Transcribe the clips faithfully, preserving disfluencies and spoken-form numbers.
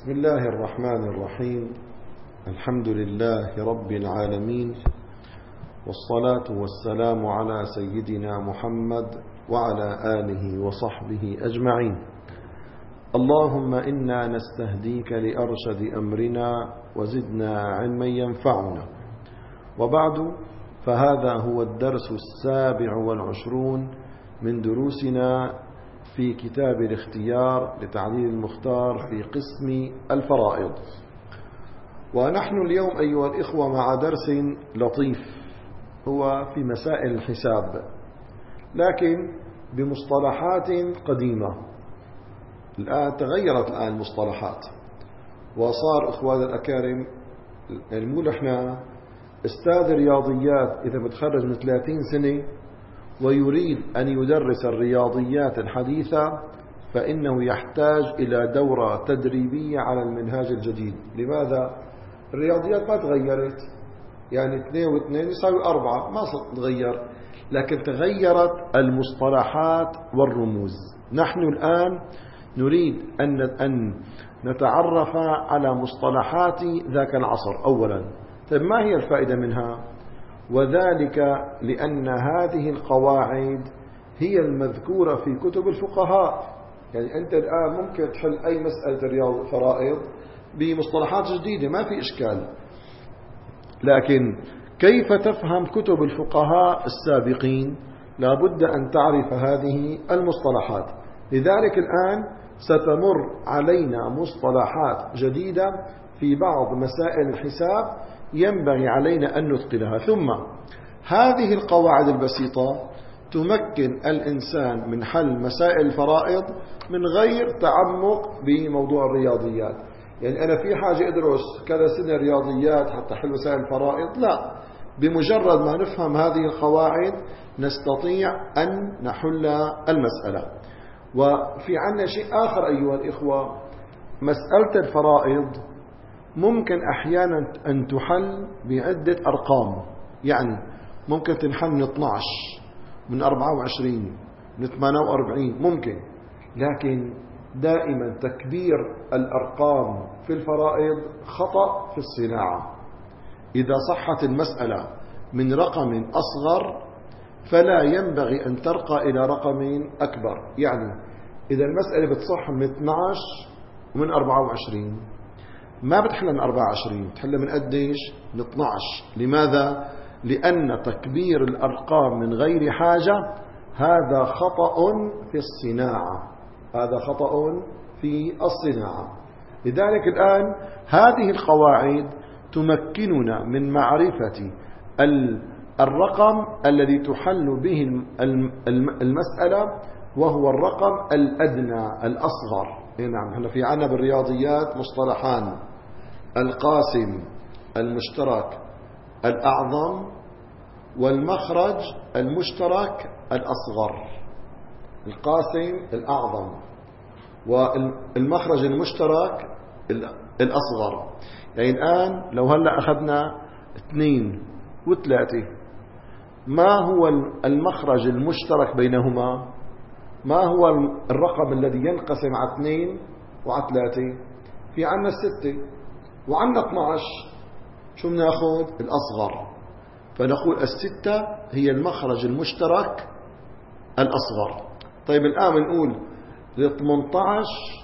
بسم الله الرحمن الرحيم. الحمد لله رب العالمين، والصلاة والسلام على سيدنا محمد وعلى آله وصحبه أجمعين. اللهم إنا نستهديك لأرشد أمرنا وزدنا علما ينفعنا. وبعد، فهذا هو الدرس السابع والعشرون من دروسنا في كتاب الاختيار لتعليل المختار في قسم الفرائض. ونحن اليوم أيها الإخوة مع درس لطيف هو في مسائل الحساب، لكن بمصطلحات قديمة. الآن تغيرت الآن المصطلحات، وصار إخوان الأكارم المول احنا استاذ رياضيات إذا متخرج من ثلاثين سنة ويريد أن يدرس الرياضيات الحديثة، فإنه يحتاج إلى دورة تدريبية على المنهاج الجديد. لماذا؟ الرياضيات ما تغيرت، يعني اثنين واثنين يساوي أربعة، ما تغير، لكن تغيرت المصطلحات والرموز. نحن الآن نريد أن أن نتعرف على مصطلحات ذاك العصر أولا. طيب، ما هي الفائدة منها؟ وذلك لأن هذه القواعد هي المذكورة في كتب الفقهاء. يعني أنت الآن ممكن تحل أي مسألة رياض فرائض بمصطلحات جديدة، ما في إشكال، لكن كيف تفهم كتب الفقهاء السابقين؟ لابد أن تعرف هذه المصطلحات. لذلك الآن ستمر علينا مصطلحات جديدة في بعض مسائل الحساب ينبغي علينا أن نتقنها. ثم هذه القواعد البسيطة تمكن الإنسان من حل مسائل الفرائض من غير تعمق بموضوع الرياضيات. يعني أنا في حاجة أدرس كذا سنة رياضيات حتى حل مسائل الفرائض؟ لا، بمجرد ما نفهم هذه القواعد نستطيع أن نحل المسألة. وفي عنا شيء آخر أيها الإخوة، مسألة الفرائض ممكن أحيانا أن تحل بعدة أرقام. يعني ممكن تنحل من اثني عشر، من أربعة وعشرين، من ثمانية وأربعين، ممكن. لكن دائما تكبير الأرقام في الفرائض خطأ في الصناعة. إذا صحت المسألة من رقم أصغر فلا ينبغي أن ترقى إلى رقم أكبر. يعني إذا المسألة بتصح من اثني عشر ومن أربعة وعشرين، ما بتحل من أربعة وعشرين، بتحل من قديش؟ من اثني عشر. لماذا؟ لأن تكبير الأرقام من غير حاجة هذا خطأ في الصناعة، هذا خطأ في الصناعة. لذلك الآن هذه القواعد تمكننا من معرفة الرقم الذي تحل به المسألة، وهو الرقم الأدنى الأصغر. نعم، هلا في عنا بالرياضيات مصطلحان: القاسم المشترك الأعظم، والمخرج المشترك الأصغر. القاسم الأعظم والمخرج المشترك الأصغر. يعني الآن لو هلأ أخذنا اثنين وثلاثة، ما هو المخرج المشترك بينهما؟ ما هو الرقم الذي ينقسم على اثنين وعلى ثلاثة؟ في عنا الستة وعنا اثني عشر، شو بناخذ؟ الأصغر. فنقول الستة هي المخرج المشترك الأصغر. طيب الآن بنقول ثمانية عشر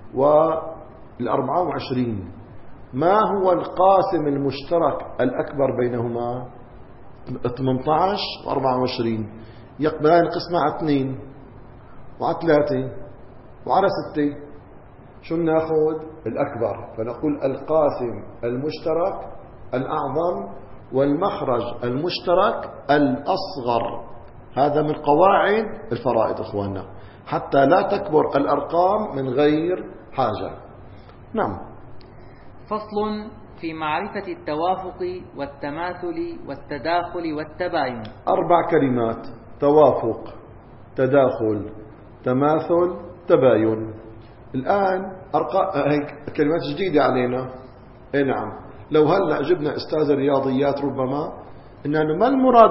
والأربعة وعشرين، ما هو القاسم المشترك الأكبر بينهما؟ ثمانية عشر وأربعة وعشرين يقبلان القسمة على اثنين وعلى ثلاثة وعلى ستة، شو بناخذ؟ الأكبر. فنقول القاسم المشترك الأعظم والمخرج المشترك الأصغر. هذا من قواعد الفرائض إخواننا، حتى لا تكبر الأرقام من غير حاجة. نعم. فصل في معرفة التوافق والتماثل والتداخل والتباين. أربع كلمات: توافق، تداخل، تماثل، تباين. الآن أرقام هيك كلمات جديدة علينا. إيه نعم، لو هلأ جبنا أستاذ الرياضيات ربما إنه ما المراد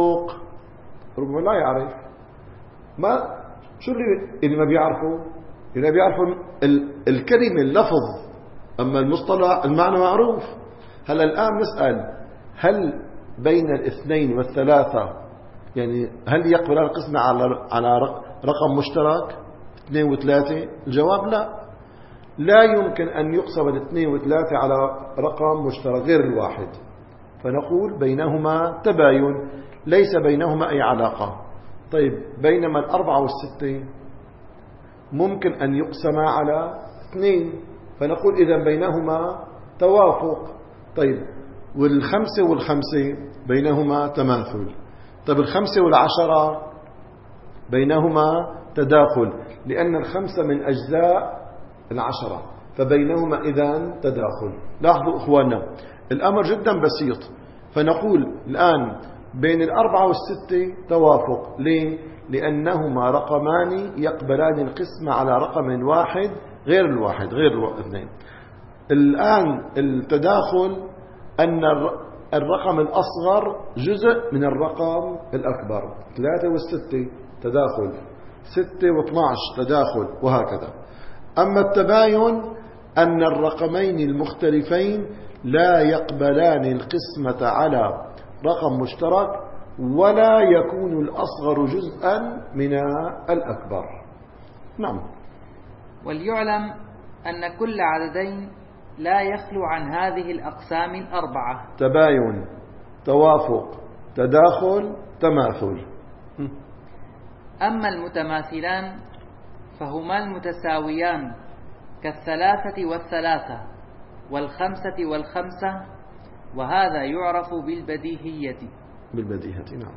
بالتوافق، ربما لا يعرف. ما شو اللي, اللي ما بيعرفوا؟ إذا بيعرفوا الكلمة اللفظ، أما المصطلح المعنى معروف. هلا الآن نسأل هل بين الاثنين والثلاثة يعني هل يقبل القسمة على على رقم مشترك اثنين وثلاثة؟ الجواب لا، لا يمكن أن يقسم الاثنين وثلاثة على رقم مشترك غير الواحد، فنقول بينهما تباين ليس بينهما أي علاقة. طيب بينما الأربعة والستة ممكن أن يقسم على اثنين، فنقول إذا بينهما توافق. طيب والخمسة والخمسة بينهما تماثل. طيب الخمسة والعشرة بينهما تداخل، لأن الخمسة من أجزاء العشرة، فبينهما إذن تداخل. لاحظوا إخواننا الأمر جدا بسيط. فنقول الآن بين الأربعة والستة توافق. ليه؟ لأنهما رقمان يقبلان القسم على رقم واحد غير الواحد غير الاثنين. الآن التداخل أن الرقم الأصغر جزء من الرقم الأكبر. ثلاثة والستة تداخل، ستة واثناش تداخل، وهكذا. أما التباين أن الرقمين المختلفين لا يقبلان القسمة على رقم مشترك ولا يكون الأصغر جزءا من الأكبر. نعم. وليعلم أن كل عددين لا يخلو عن هذه الأقسام الأربعة: تباين، توافق، تداخل، تماثل. أما المتماثلان فهما المتساويان كالثلاثة والثلاثة والخمسة والخمسة، وهذا يعرف بالبديهية. بالبديهة نعم.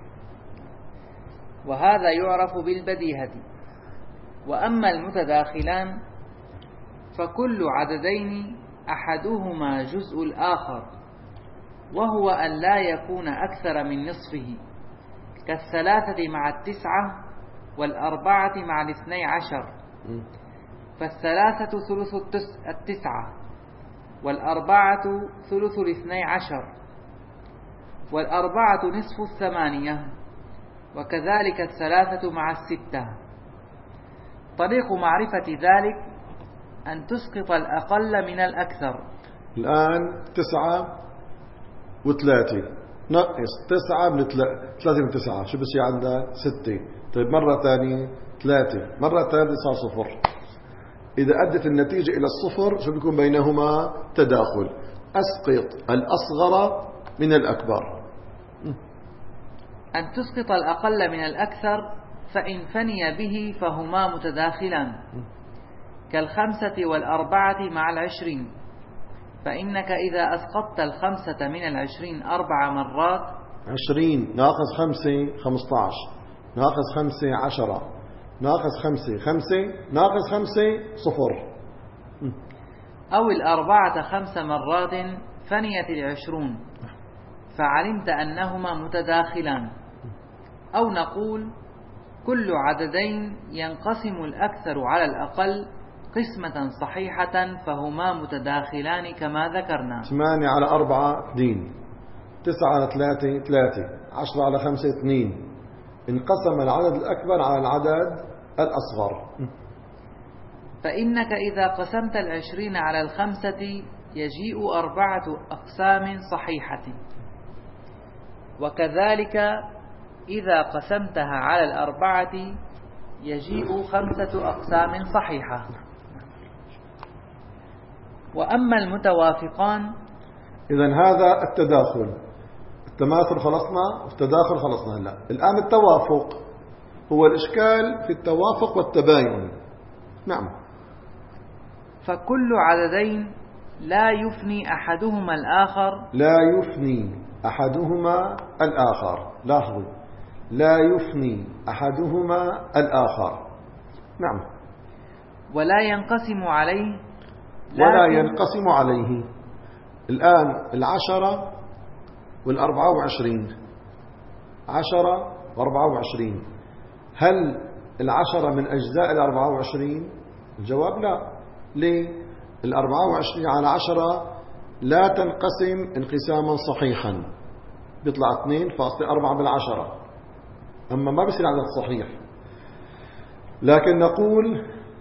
وهذا يعرف بالبديهة. وأما المتداخلان فكل عددين أحدهما جزء الآخر، وهو أن لا يكون أكثر من نصفه، كالثلاثة مع التسعة والأربعة مع الاثني عشر. فالثلاثة ثلث التسعة والأربعة ثلث الاثني عشر والأربعة نصف الثمانية، وكذلك الثلاثة مع الستة. طريق معرفة ذلك أن تسقط الأقل من الأكثر. الآن تسعة وثلاثة نقص تسعة من ثلاثة من تسعة، شو بصير عندك؟ ستة. طيب مرة ثانية ثلاثة، مرة ثالثة صار صفر. إذا أدت النتيجة إلى الصفر شو بيكون بينهما؟ تداخل. أسقط الأصغر من الأكبر. أن تسقط الأقل من الأكثر، فإن فني به فهما متداخلان، كالخمسة والأربعة مع العشرين. فإنك إذا أسقطت الخمسة من العشرين أربع مرات، عشرين ناقص خمسة خمسة عشر، ناقص خمسة عشرة، ناقص خمسة خمسة، ناقص خمسة صفر. أو الأربعة خمس مرات فنيت العشرون، فعلمت أنهما متداخلان. أو نقول كل عددين ينقسم الأكثر على الأقل قسمة صحيحة فهما متداخلان كما ذكرنا. ثمانية على أربعة اثنين، تسعة على ثلاثة ثلاثة، عشرة على خمسة اثنين. انقسم العدد الأكبر على العدد الأصغر. فإنك إذا قسمت العشرين على الخمسة يجيء أربعة أقسام صحيحة، وكذلك إذا قسمتها على الأربعة يجيء خمسة أقسام صحيحة. وأما المتوافقان، إذن هذا التداخل. التماثل خلصنا والتداخل خلصنا. هلا الآن التوافق هو الإشكال في التوافق والتباين. نعم. فكل عددين لا يفني أحدهما الآخر لا يفني أحدهما الآخر. لاحظوا، لا يفني أحدهما الآخر. نعم. ولا ينقسم عليه ولا ينقسم عليه. الآن العشرة والأربعة وعشرين، عشرة وأربعة وعشرين، هل العشرة من أجزاء الأربعة وعشرين؟ الجواب لا. ليه؟ الأربعة وعشرين على عشرة لا تنقسم انقساما صحيحا، بيطلع اثنين فاصلة أربعة بالعشرة، أما ما بيصير عدد صحيح. لكن نقول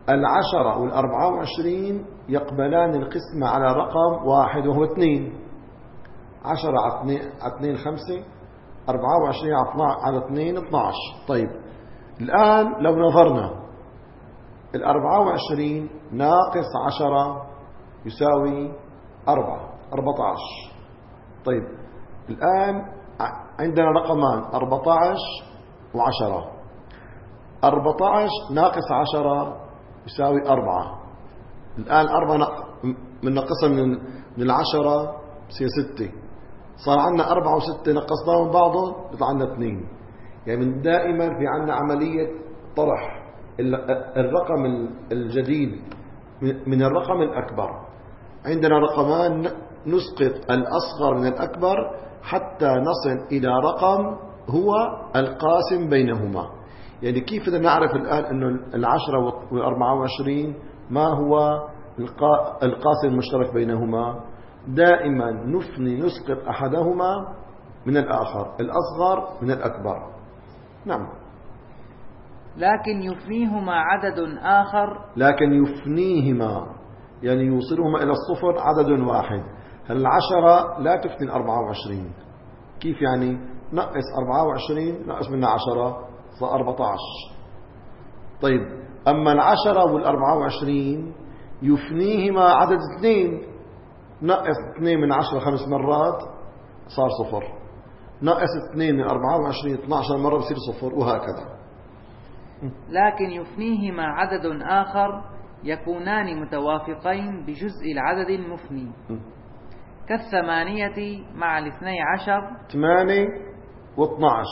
العشرة والأربعة وعشرين يقبلان القسمة على رقم واحد وهو اثنين. عشرة على اثنين خمسة، أربعة وعشرين على اثنين اثناش. طيب الآن لو نظرنا الأربعة وعشرين ناقص عشرة يساوي أربعة، أربعة عشر. طيب الآن عندنا رقمان أربعة عشر وعشرة. أربعة عشر ناقص عشرة يساوي أربعة. الآن أربعة من نقصها من من العشرة بصير ستة. صار عندنا أربعة وستة نقصناهم من بعضهم بيطلع عندنا اثنين. يعني من دائما في عندنا عملية طرح الرقم الجديد من الرقم الأكبر. عندنا رقمان نسقط الأصغر من الأكبر حتى نصل إلى رقم هو القاسم بينهما. يعني كيف بدنا نعرف الآن أنه العشرة والأربعة وعشرين ما هو القاسم المشترك بينهما؟ دائما نفني نسقط أحدهما من الآخر، الأصغر من الأكبر. نعم. لكن يفنيهما عدد آخر. لكن يفنيهما يعني يوصلهما إلى الصفر عدد واحد. هل العشرة لا تفني الأربعة وعشرين؟ كيف يعني؟ نقص أربعة وعشرين نقص منها عشرة صار أربعة عشر. طيب أما العشرة والأربعة وعشرين يفنيهما عدد اثنين. نقص اثنين من عشرة خمس مرات صار صفر. نقص اثنين من أربعة وعشرين اثنى عشر مرة بصير صفر، وهكذا. لكن يفنيهما عدد آخر يكونان متوافقين بجزء العدد المفني كالثمانية مع الاثني عشر. ثمانية واثناش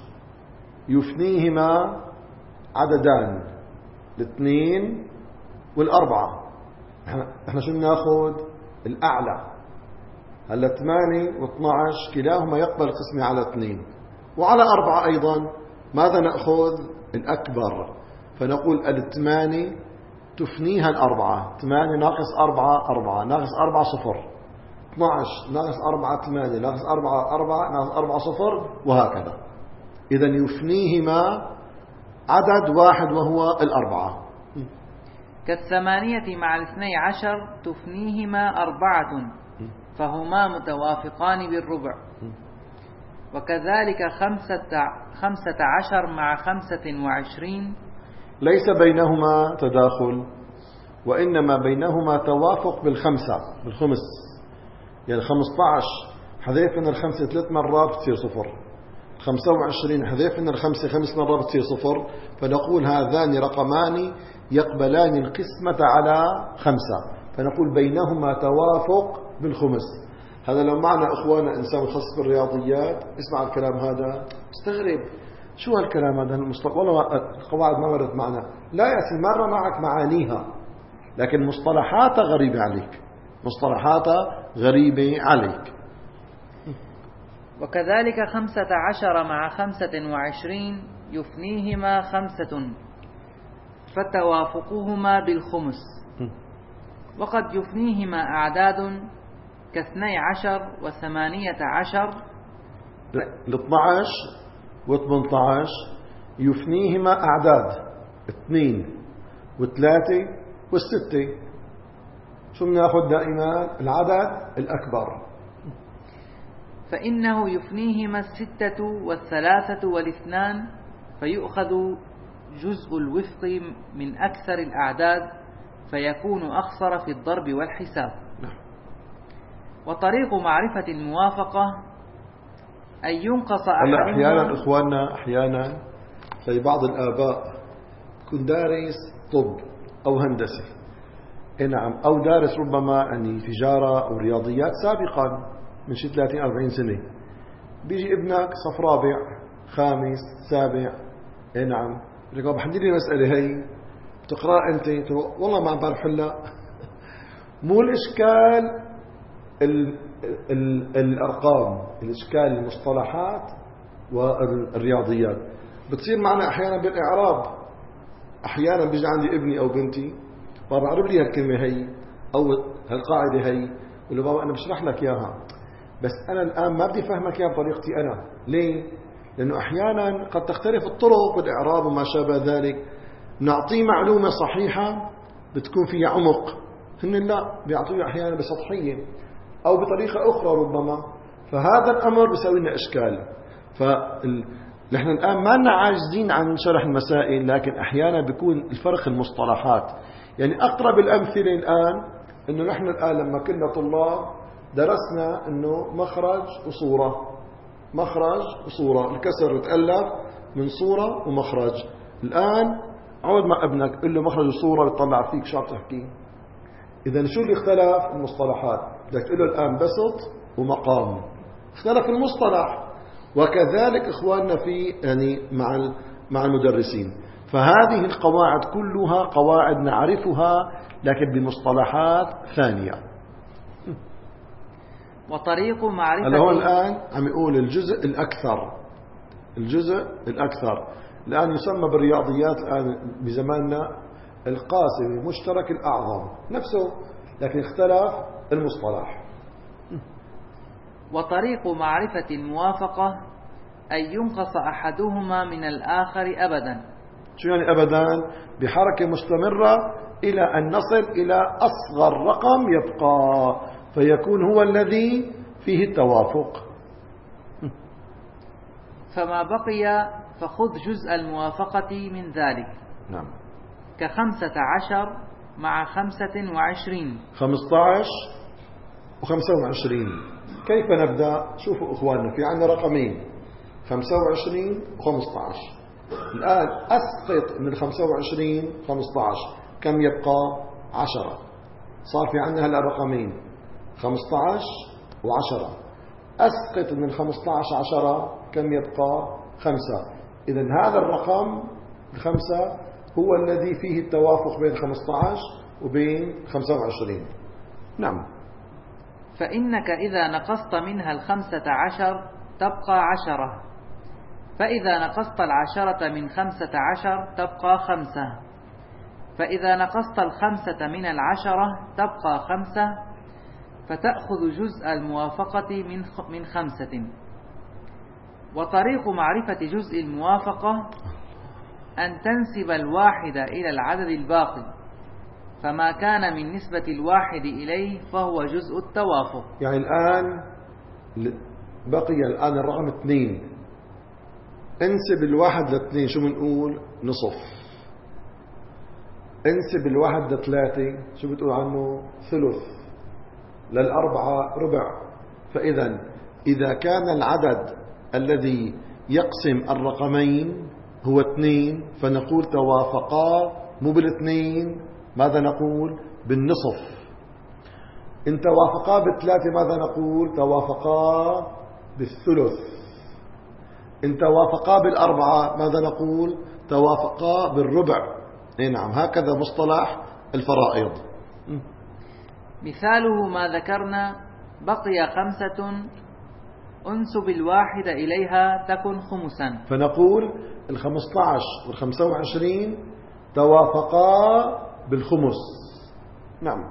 يفنيهما عددان، الاثنين والأربعة. احنا شو بناخذ؟ الأعلى. هلا ثمانية واثناش كلاهما يقبل قسمة على اثنين وعلى أربعة أيضا. ماذا نأخذ؟ الأكبر. فنقول الثمانية تفنيها الأربعة. ثمانية ناقص أربعة أربعة، ناقص أربعة صفر. اثناش ناقص أربعة ثمانية، ناقص أربعة أربعة، ناقص أربعة صفر، وهكذا. إذن يفنيهما عدد واحد وهو الأربعة. كالثمانية مع الاثني عشر تفنيهما أربعة فهما متوافقان بالربع. وكذلك خمسة, خمسة عشر مع خمسة وعشرين ليس بينهما تداخل، وإنما بينهما توافق بالخمسة بالخمس. يعني خمسة عشر حذيف من الخمسة ثلاث مرات بتصير صفر. خمسة وعشرين حذيف من الخمسة خمس مرات بتصير صفر. فنقول هذان رقمان يقبلان القسمة على خمسة، فنقول بينهما توافق بالخمس. هذا لو معنا إخوانا إنسان متخصص بالرياضيات اسمع الكلام هذا استغرب، شو هالكلام هذا المصطلح؟ والله القواعد ما مرت معنا. لا يأتي مرة معك معانيها، لكن مصطلحاتها غريبة عليك، مصطلحاتها غريبة عليك. وكذلك خمسة عشر مع خمسة وعشرين يفنيهما خمسة فتوافقهما بالخمس. وقد يفنيهما أعداد كاثني عشر وثمانية عشر. الاثنى عشر واثنى عشر يفنيهما أعداد اثنين وثلاثة والستة. شو بناخذ دائما؟ العدد الأكبر. فإنه يفنيهما الستة والثلاثة والاثنان فيؤخذ جزء الوفق من أكثر الأعداد فيكون أخسر في الضرب والحساب. وطريق معرفة الموافقة أن ينقص أحيانا. أحيانا إخواننا أحيانا في بعض الآباء يكون دارس طب أو هندسة، نعم، أو دارس ربما يعني تجارة أو رياضيات سابقا من شي ثلاثين أربعين سنة. بيجي ابنك صف رابع خامس سابع، نعم، يقول بحدد لي المسألة هي بتقرأ أنت؟ والله ما بعرف حلها. مو الإشكال ال ال الأرقام، الإشكال المصطلحات والرياضيات. بتصير معنا أحيانا بالإعراب. أحيانا بيجي عندي ابني أو بنتي بابا أعرب لي هالكلمة هي أو هالقاعدة هي، ولا بابا أنا بشرح لك إياها، بس أنا الآن ما بدي فهمك إياها بطريقتي أنا. ليه؟ لأنه أحيانا قد تختلف الطرق والإعراب وما شابه ذلك. نعطيه معلومة صحيحة بتكون فيها عمق، هن لا بيعطوه أحيانا بسطحية أو بطريقة أخرى ربما، فهذا الأمر بيسوي لنا إشكال. فنحن الآن ما لنا عاجزين عن شرح المسائل، لكن أحيانا بيكون الفرق المصطلحات. يعني أقرب الأمثلة الآن أنه نحن الآن لما كنا طلاب درسنا أنه مخرج وصورة، مخرج وصورة، الكسر يتألف من صورة ومخرج. الآن عود مع ابنك قل له مخرج وصورة بيطلع فيك شو عم تحكي. إذا شو اللي اختلف؟ المصطلحات. بدك تقول له الآن بسط ومقام، اختلف المصطلح. وكذلك إخواننا في يعني مع مع المدرسين. فهذه القواعد كلها قواعد نعرفها لكن بمصطلحات ثانية. وطريق معرفة هلا هون الآن عم يقول الجزء الأكثر، الجزء الأكثر الآن يسمى بالرياضيات الآن بزماننا القاسم المشترك الأعظم نفسه، لكن اختلف المصطلح. وطريق معرفة الموافقة أن ينقص أحدهما من الآخر أبدا. شو يعني أبدا؟ بحركة مستمرة إلى أن نصل إلى أصغر رقم يبقى، فيكون هو الذي فيه التوافق. فما بقي فخذ جزء الموافقة من ذلك. نعم. كخمسة عشر مع خمسة وعشرين. خمسة عشر وخمسة وعشرين. كيف نبدأ؟ شوفوا إخواننا في عندنا رقمين خمسة وعشرين وخمسة عشر. الآن أسقط من خمسة وعشرين خمسة عشر كم يبقى؟ عشرة. صار في عندنا هلا رقمين خمسة عشر وعشرة. أسقط من خمسة عشر عشرة كم يبقى؟ خمسة. إذن هذا الرقم الخمسة هو الذي فيه التوافق بين خمسة عشر وبين خمسة وعشرين. نعم. فإنك إذا نقصت منها الخمسة عشر تبقى عشرة، فإذا نقصت العشرة من خمسة عشر تبقى خمسة، فإذا نقصت الخمسة من العشرة تبقى خمسة، فتأخذ جزء الموافقة من من خمسة. وطريق معرفة جزء الموافقة أن تنسب الواحد إلى العدد الباقي، فما كان من نسبة الواحد إليه فهو جزء التوافق. يعني الآن بقي الآن الرقم اثنين، انسب الواحد لاثنين شو بنقول؟ نصف. انسب الواحد لثلاثة شو بتقول عنه؟ ثلث. للأربعة ربع. فإذا إذا كان العدد الذي يقسم الرقمين هو اثنين فنقول توافقا مو بالاثنين، ماذا نقول؟ بالنصف. إن توافقا بالثلاثة ماذا نقول؟ توافقا بالثلث. إن توافقا بالأربعة ماذا نقول؟ توافقا بالربع. إيه نعم، هكذا مصطلح الفرائض. مثاله ما ذكرنا: بقي خمسة أنسب الواحد إليها تكن خمسا. فنقول الخمسة عشر والخمسة وعشرين توافقا بالخمس. نعم.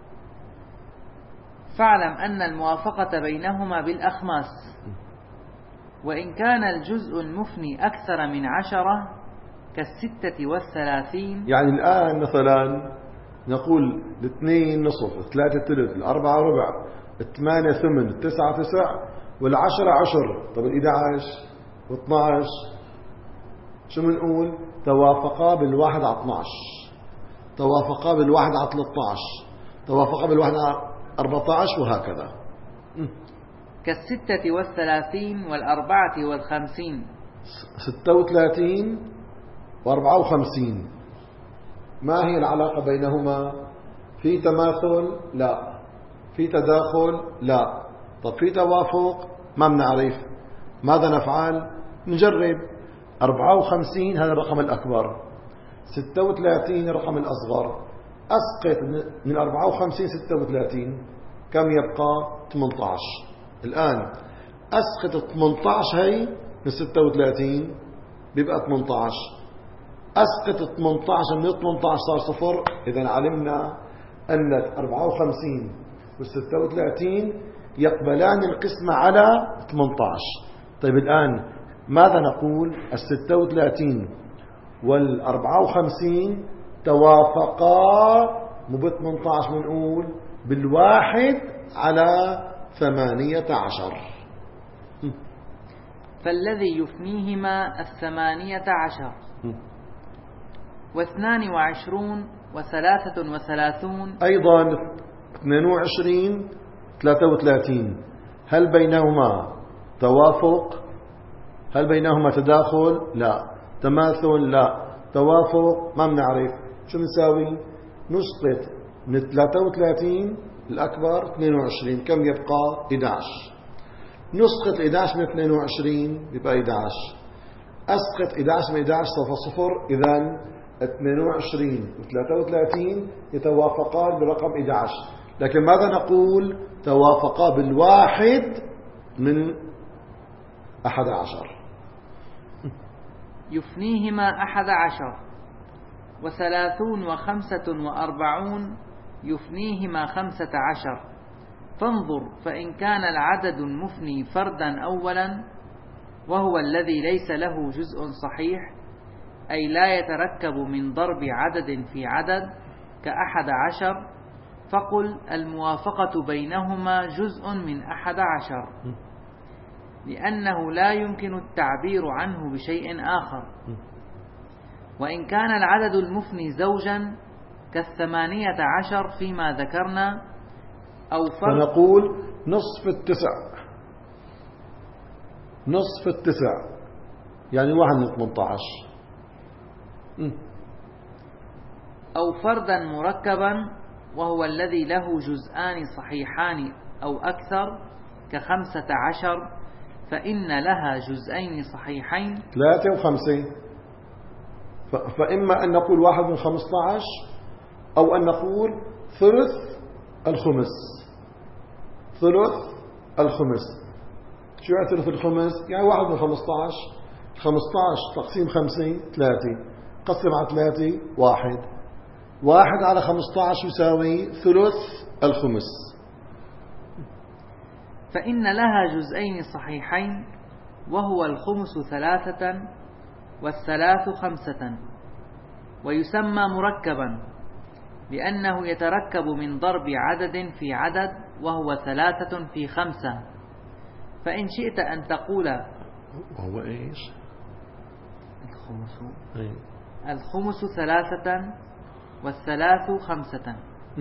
فاعلم أن الموافقة بينهما بالأخماس، وإن كان الجزء المفني أكثر من عشرة كالستة والثلاثين. يعني الآن مثلا نقول الاثنين نصف، الثلاثة ثلث، الأربعة ربع، الثمانية ثمن، التسعة تسع، والعشرة عشر. طب الإحدى عشر واثنى عشر شو بنقول؟ توافقا بالواحد على اثنى عشر، توافقا بالواحد على ثلاثة عشر، توافقا بالواحد على أربعة عشر، وهكذا. كالستة والثلاثين والأربعة والخمسين. ستة وثلاثين وأربعة وخمسين، ما هي العلاقة بينهما؟ في تماثل؟ لا. في تداخل؟ لا. طب في توافق؟ ما بنعرف. ماذا نفعل؟ نجرب. أربعة وخمسين هذا الرقم الأكبر، ستة وثلاثين الرقم الأصغر. أسقط من أربعة وخمسين ستة وثلاثين كم يبقى؟ ثمانية عشر. الآن أسقط ثمانية عشر هي من ستة وثلاثين بيبقى ثمانية عشر. أسقط ثمانية عشر من ثمانية عشر صار صفر. إذا علمنا أن أربعة وخمسين والستة وثلاثين يقبلان القسمة على ثمانية عشر. طيب الآن ماذا نقول؟ الستة وثلاثين والأربعة وخمسين توافقا مو بثمانية عشر بنقول بالواحد على ثمانية عشر. فالذي يفنيهما الثمانية عشر واثنان وعشرون وثلاثة وثلاثون أيضا اثنين وعشرين ثلاثة وثلاثين. هل بينهما توافق؟ هل بينهما تداخل؟ لا. تماثل؟ لا. توافق؟ ما بنعرف. شو بنساوي؟ نسقط من ثلاثة وثلاثين الأكبر اثنين وعشرين، كم يبقى؟ إحدى عشر. نسقط إحدى عشر من اثنين وعشرين يبقى إحدى عشر. أسقط إحدى عشر من إحدى عشر صفر صفر. إذن اثنين وعشرين و ثلاثة وثلاثين يتوافقان برقم إحدى عشر. لكن ماذا نقول؟ توافقا بالواحد من أحد عشر. يفنيهما أحد عشر وثلاثون وخمسة وأربعون يفنيهما خمسة عشر. فانظر فإن كان العدد المفني فردا أولا وهو الذي ليس له جزء صحيح، أي لا يتركب من ضرب عدد في عدد كأحد عشر، فقل الموافقة بينهما جزء من أحد عشر، لأنه لا يمكن التعبير عنه بشيء آخر. وإن كان العدد المفني زوجا كالثمانية عشر فيما ذكرنا، أو فرق، فنقول نصف التسع. نصف التسع يعني واحد من ثمانية عشر. أو فردا مركبا وهو الذي له جزءان صحيحان أو أكثر كخمسة عشر، فإن لها جزئين صحيحين ثلاثة وخمسين. فإما أن نقول واحد من خمسة عشر أو أن نقول ثلث الخمس. ثلث الخمس. شو يعني ثلث الخمس؟ يعني واحد من خمسة عشر. خمسة عشر تقسيم خمسين ثلاثة، قسم على ثلاثة واحد. واحد على خمسة عشر يساوي ثلث الخمس. فإن لها جزئين صحيحين وهو الخمس ثلاثة والثلاث خمسة، ويسمى مركبا لأنه يتركب من ضرب عدد في عدد وهو ثلاثة في خمسة. فإن شئت أن تقول وهو إيش؟ الخمس أي. الخمس ثلاثة والثلاث خمسة،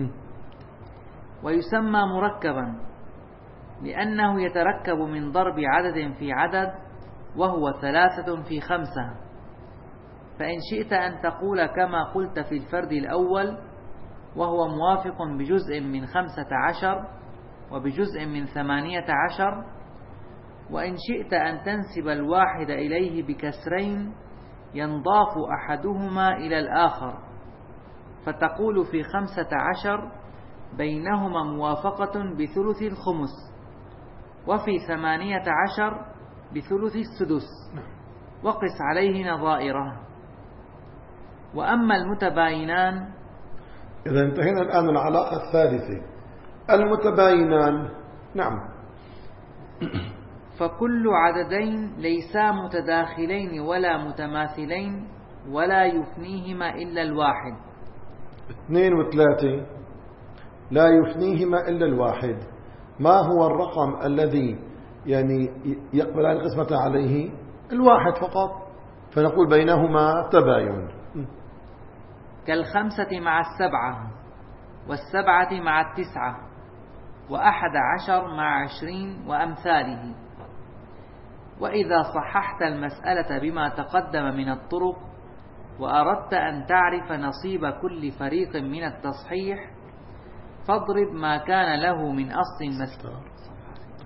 ويسمى مركبا لأنه يتركب من ضرب عدد في عدد وهو ثلاثة في خمسة. فإن شئت أن تقول كما قلت في الفرد الأول وهو موافق بجزء من خمسة عشر وبجزء من ثمانية عشر. وإن شئت أن تنسب الواحد إليه بكسرين ينضاف أحدهما إلى الآخر، فتقول في خمسة عشر بينهما موافقة بثلث الخمس، وفي ثمانية عشر بثلث السدس، وقس عليه نظائره. وأما المتباينان، إذا انتهينا الآن من العلاقة الثالثة. المتباينان، نعم، فكل عددين ليسا متداخلين ولا متماثلين ولا يفنيهما إلا الواحد. اثنين وثلاثة لا يفنيهما إلا الواحد. ما هو الرقم الذي يعني يقبل أن القسمة عليه؟ الواحد فقط. فنقول بينهما تباين. كالخمسة مع السبعة، والسبعة مع التسعة، وأحد عشر مع عشرين وأمثاله. وإذا صححت المسألة بما تقدم من الطرق وأردت أن تعرف نصيب كل فريق من التصحيح، فاضرب ما كان له من أصل مسدود.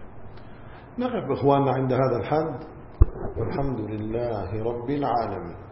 نقف إخواننا عند هذا الحد، والحمد لله رب العالمين.